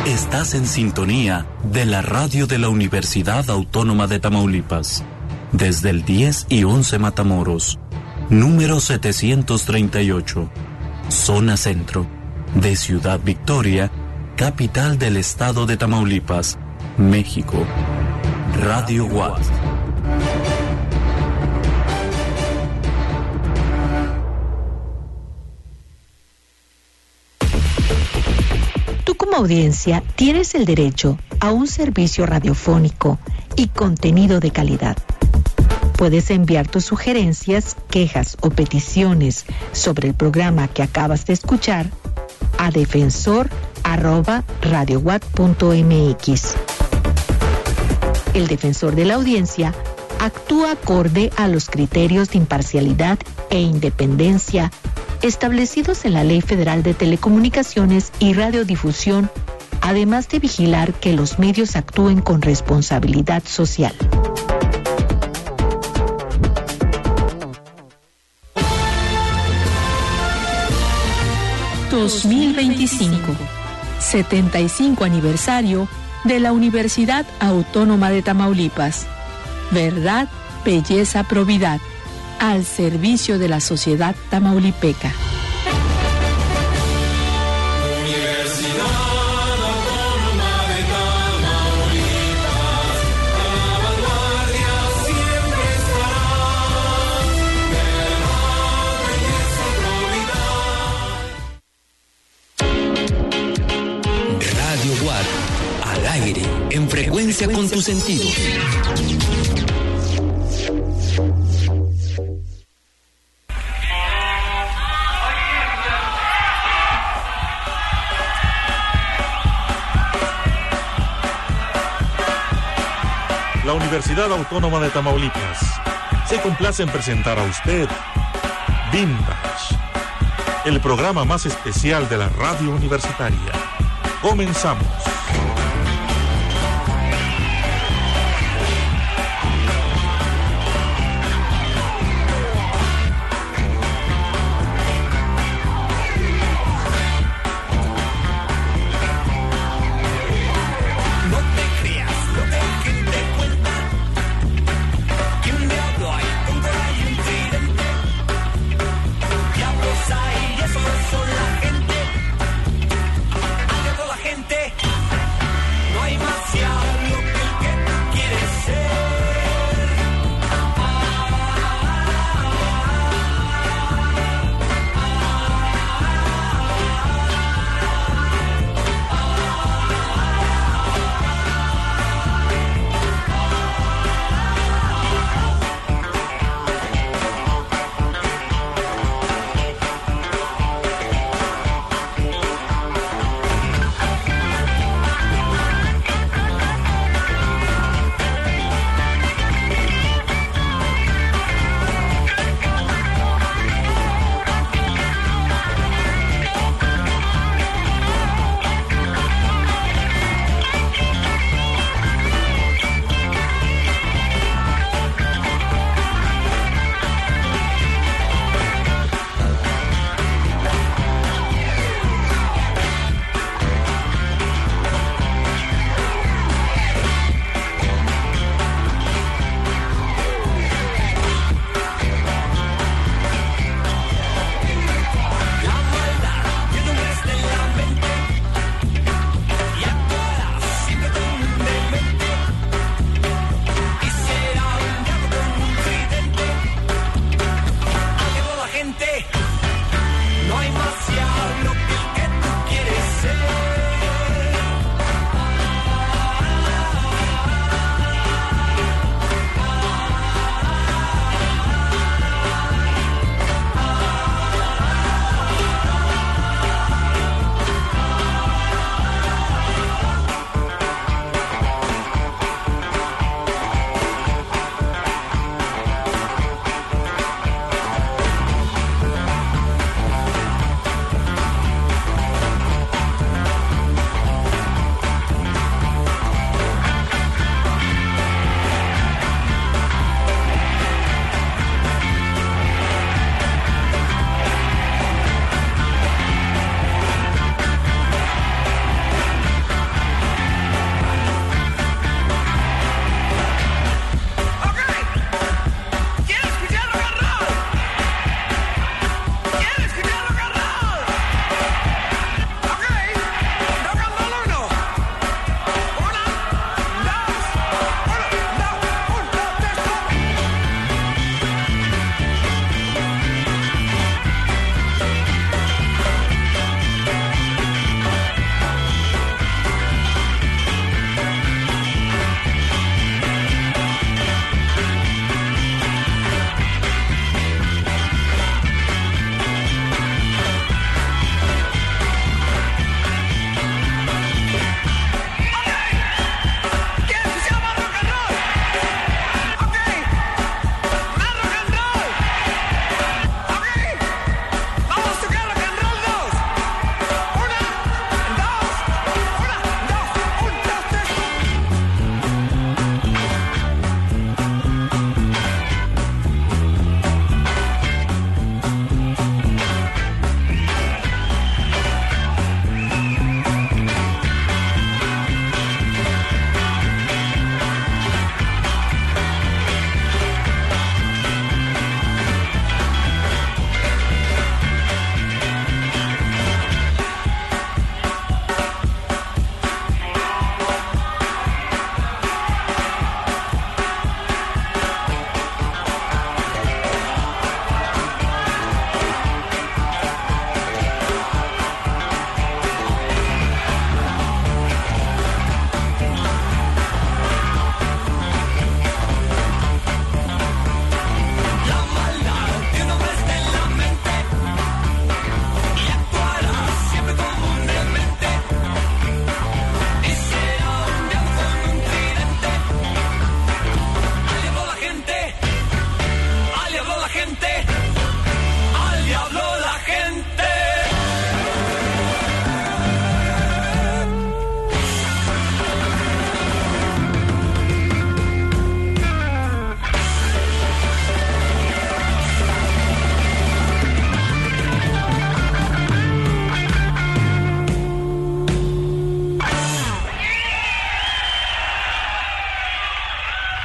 Estás en sintonía de la radio de la Universidad Autónoma de Tamaulipas. Desde el 10 y 11 Matamoros, número 738, zona centro, de Ciudad Victoria, capital del estado de Tamaulipas, México. Radio Watt. Tú como audiencia tienes el derecho a un servicio radiofónico y contenido de calidad. Puedes enviar tus sugerencias, quejas o peticiones sobre el programa que acabas de escuchar a defensor@radiowatt.mx. El defensor de la audiencia actúa acorde a los criterios de imparcialidad e independencia establecidos en la Ley Federal de Telecomunicaciones y Radiodifusión, además de vigilar que los medios actúen con responsabilidad social. ...2025... 75 aniversario de la Universidad Autónoma de Tamaulipas. Verdad, belleza, probidad, al servicio de la sociedad tamaulipeca. En frecuencia con tus sentidos. La Universidad Autónoma de Tamaulipas se complace en presentar a usted Vintage, el programa más especial de la radio universitaria. Comenzamos.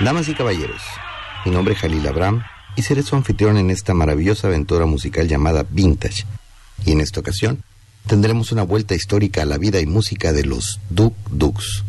Damas y caballeros, mi nombre es Jalil Abraham y seré su anfitrión en esta maravillosa aventura musical llamada Vintage. Y en esta ocasión tendremos una vuelta histórica a la vida y música de los Duk Duks.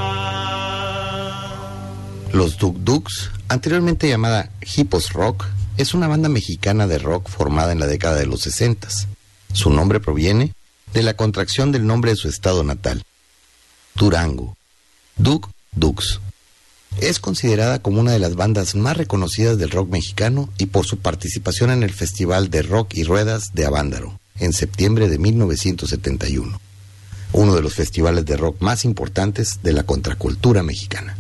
Los Duk Duks, anteriormente llamada Hippos Rock, es una banda mexicana de rock formada en la década de los 60. Su nombre proviene de la contracción del nombre de su estado natal, Durango, Duk Dux. Es considerada como una de las bandas más reconocidas del rock mexicano y por su participación en el Festival de Rock y Ruedas de Avándaro, en septiembre de 1971, uno de los festivales de rock más importantes de la contracultura mexicana.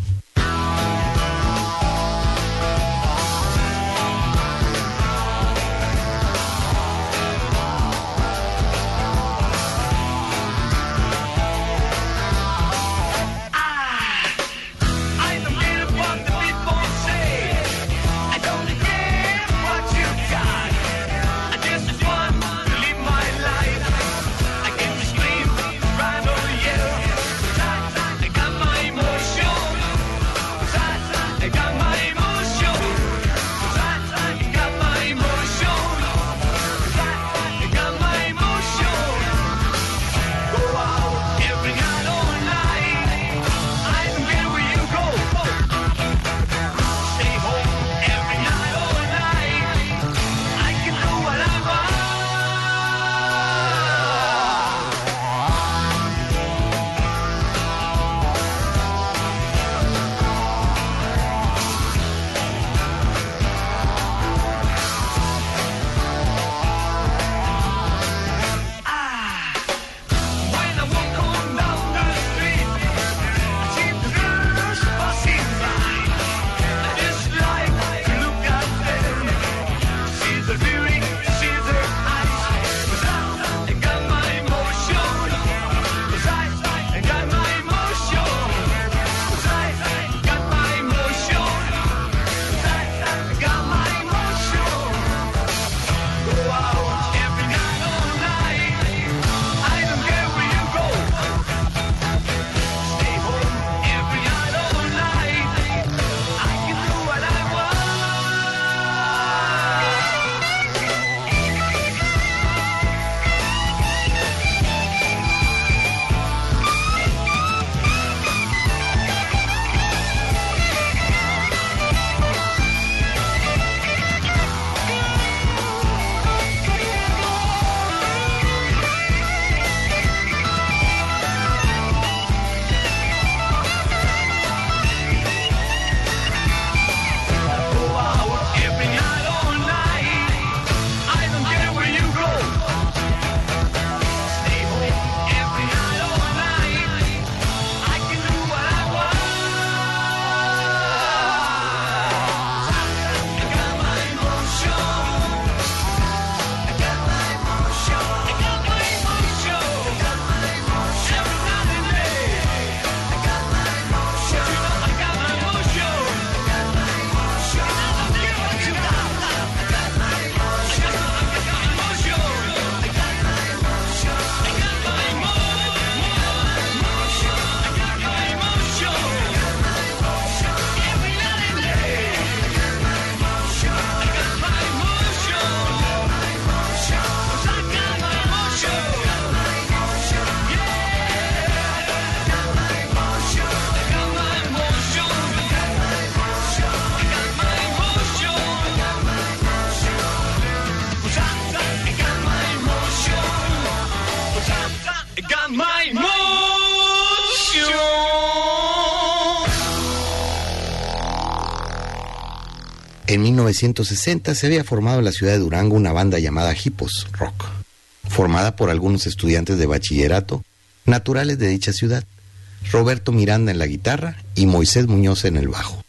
En 1960 se había formado en la ciudad de Durango una banda llamada Hippos Rock, formada por algunos estudiantes de bachillerato naturales de dicha ciudad, Roberto Miranda en la guitarra y Moisés Muñoz en el bajo.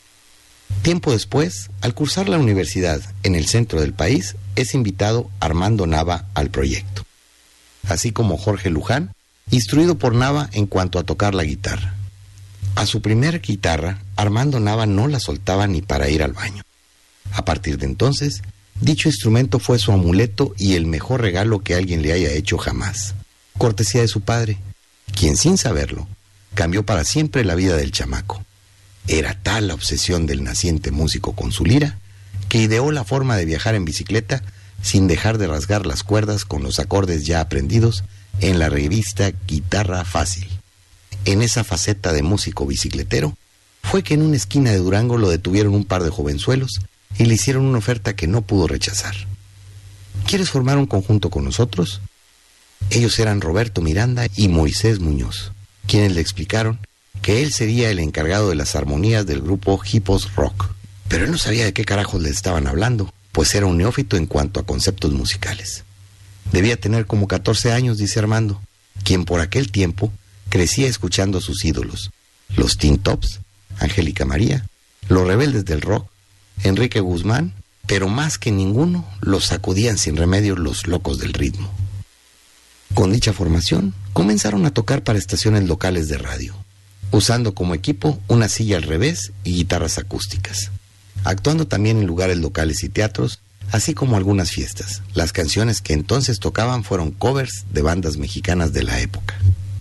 Tiempo después, al cursar la universidad en el centro del país, es invitado Armando Nava al proyecto, así como Jorge Luján, instruido por Nava en cuanto a tocar la guitarra. A su primera guitarra, Armando Nava no la soltaba ni para ir al baño. A partir de entonces, dicho instrumento fue su amuleto y el mejor regalo que alguien le haya hecho jamás, cortesía de su padre, quien sin saberlo, cambió para siempre la vida del chamaco. Era tal la obsesión del naciente músico con su lira, que ideó la forma de viajar en bicicleta sin dejar de rasgar las cuerdas con los acordes ya aprendidos en la revista Guitarra Fácil. En esa faceta de músico bicicletero, fue que en una esquina de Durango lo detuvieron un par de jovenzuelos y le hicieron una oferta que no pudo rechazar. ¿Quieres formar un conjunto con nosotros? Ellos eran Roberto Miranda y Moisés Muñoz, quienes le explicaron que él sería el encargado de las armonías del grupo Hippos Rock. Pero él no sabía de qué carajos le estaban hablando, pues era un neófito en cuanto a conceptos musicales. Debía tener como 14 años, dice Armando, quien por aquel tiempo crecía escuchando a sus ídolos, los Teen Tops, Angélica María, los Rebeldes del Rock, Enrique Guzmán, pero más que ninguno los sacudían sin remedio los Locos del Ritmo. Con dicha formación, comenzaron a tocar para estaciones locales de radio, usando como equipo una silla al revés y guitarras acústicas, actuando también en lugares locales y teatros, así como algunas fiestas. Las canciones que entonces tocaban fueron covers de bandas mexicanas de la época.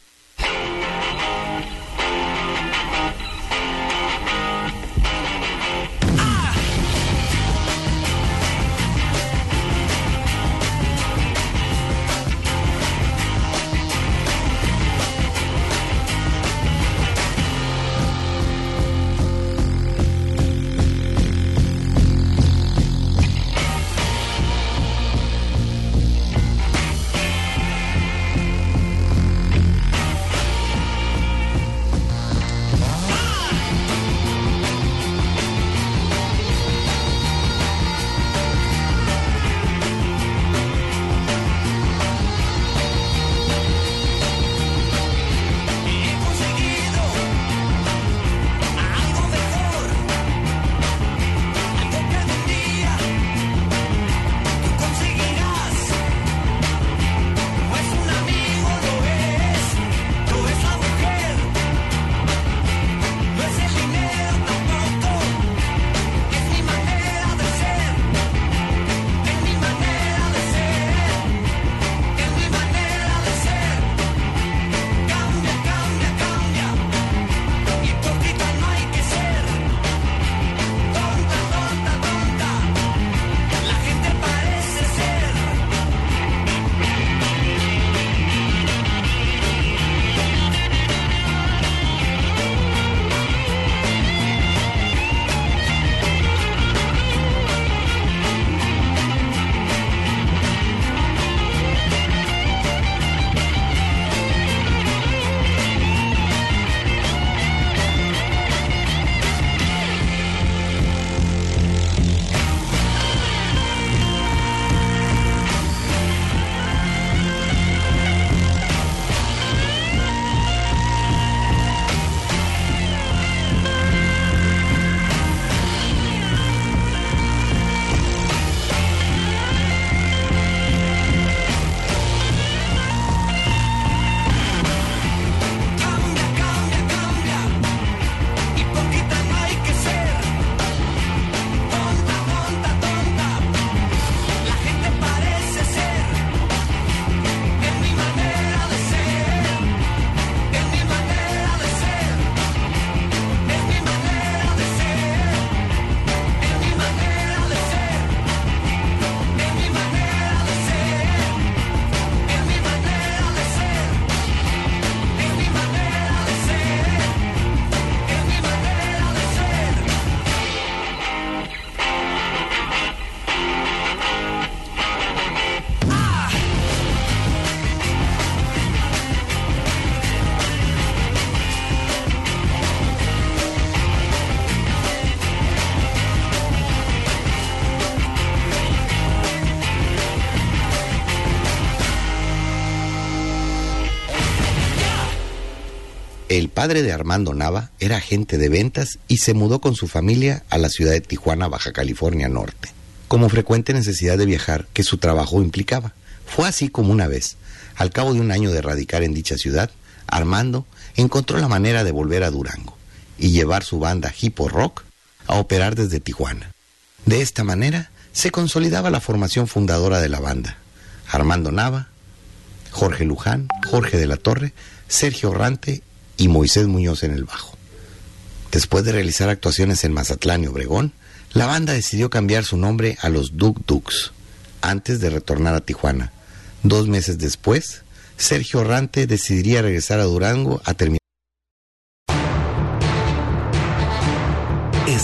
El padre de Armando Nava era agente de ventas y se mudó con su familia a la ciudad de Tijuana, Baja California Norte, como frecuente necesidad de viajar que su trabajo implicaba. Fue así como una vez, al cabo de un año de radicar en dicha ciudad, Armando encontró la manera de volver a Durango y llevar su banda Hippos Rock a operar desde Tijuana. De esta manera se consolidaba la formación fundadora de la banda: Armando Nava, Jorge Luján, Jorge de la Torre, Sergio Orrante y Moisés Muñoz en el bajo. Después de realizar actuaciones en Mazatlán y Obregón, la banda decidió cambiar su nombre a los Duk Duks, antes de retornar a Tijuana. 2 meses después, Sergio Orrante decidiría regresar a Durango a terminar.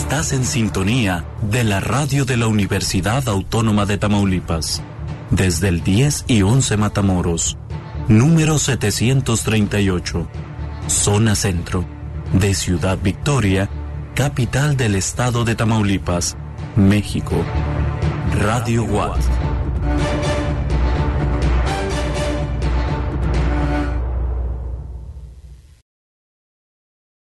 Estás en sintonía de la radio de la Universidad Autónoma de Tamaulipas. Desde el 10 y 11 Matamoros, número 738, zona centro, de Ciudad Victoria, capital del estado de Tamaulipas, México. Radio Watt.